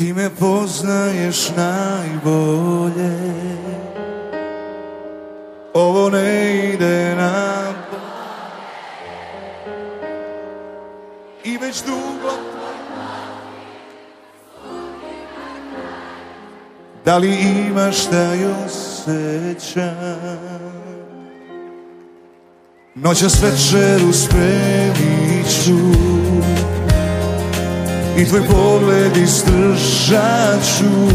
Ti me poznaješ najbolje. Ovo ne ide nam i već dugo. Da li imaš taj osjećaj? Noćas večeru spremit ću i tvoj pogled izdržat ću.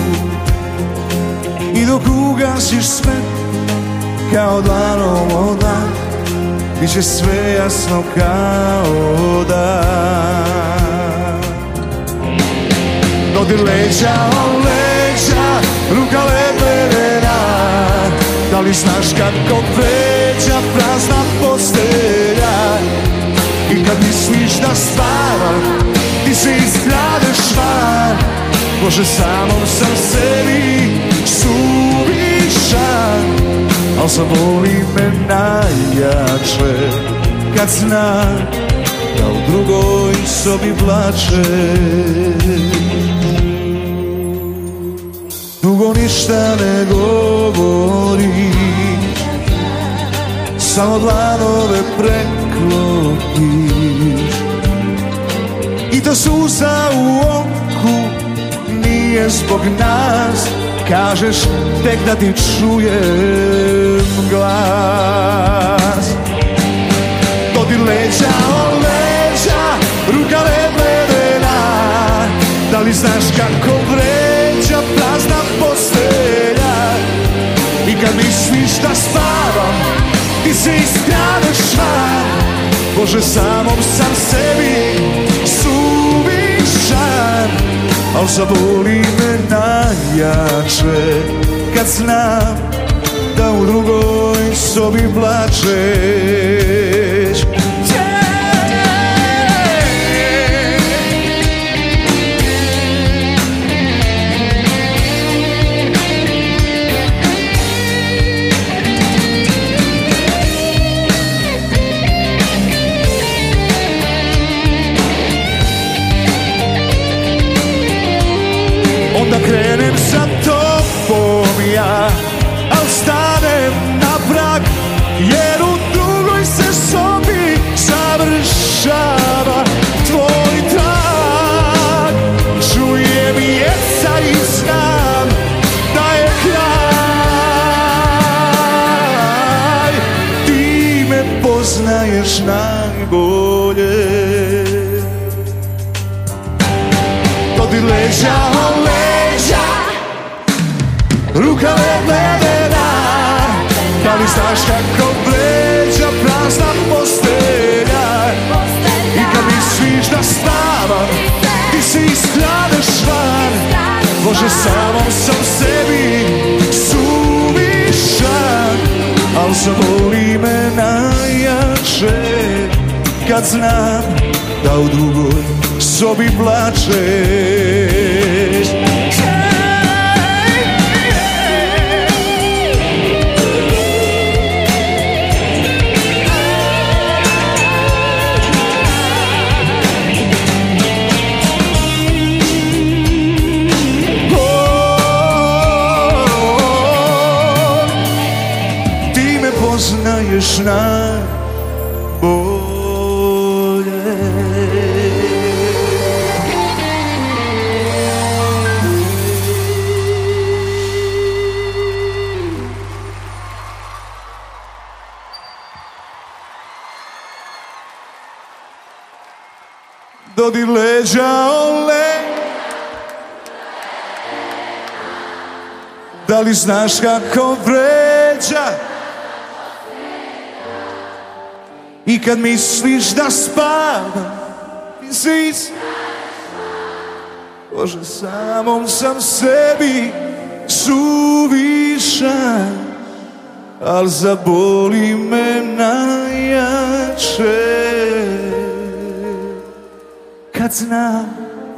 I dok ugasiš sve kao dlanom o dan, bit će sve jasno kao dan. Dodir leđa o leđa, ruka ledena. Da li znaš kako vređa prazna postelja? I kad misliš da spavam, ti se iskradeš van. Bože, samom sam sebi suvišan, al zaboli me najjače kad znam da u drugoj sobi plačeš. Dugo ništa ne govoriš, samo dlanove preklopiš. I ta suza u oku nije zbog nas, kažeš tek da ti čujem glas. Dodir leđa o leđa, ruka ledena. Da li znaš kako vređa prazna postelja? I kad misliš da spavam, ti se iskradeš van. Bože, samom sam sebi suvišan, al zaboli me najjače kad znam da u drugoj sobi plačeš. Onda krenem sa tobom ja, al stanem na prag, jer u drugoj se sobi završava tvoj trag. Čujem jeca i znam da je kraj. Ti me poznaješ najbolje. Dodir leđa o leđa, ruka ledena. Da li znaš kako vređa prazna postelja? I kad misliš da spavam, ti se iskradeš van. Bože, samom sam sebi suvišan, al zaboli me najjače kad znam da u drugoj sobi plačeš. Ti me poznaješ najbolje. Dodir leđa o leđa. Da li znaš kako vređa? I kad misliš da spavam, ti se iskradeš. Bože, samom sam sebi suvišan, al zaboli me najjače kad znam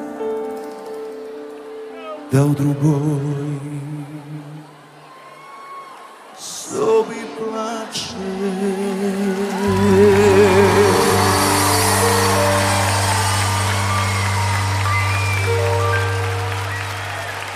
da u drugoj sobi plačeš.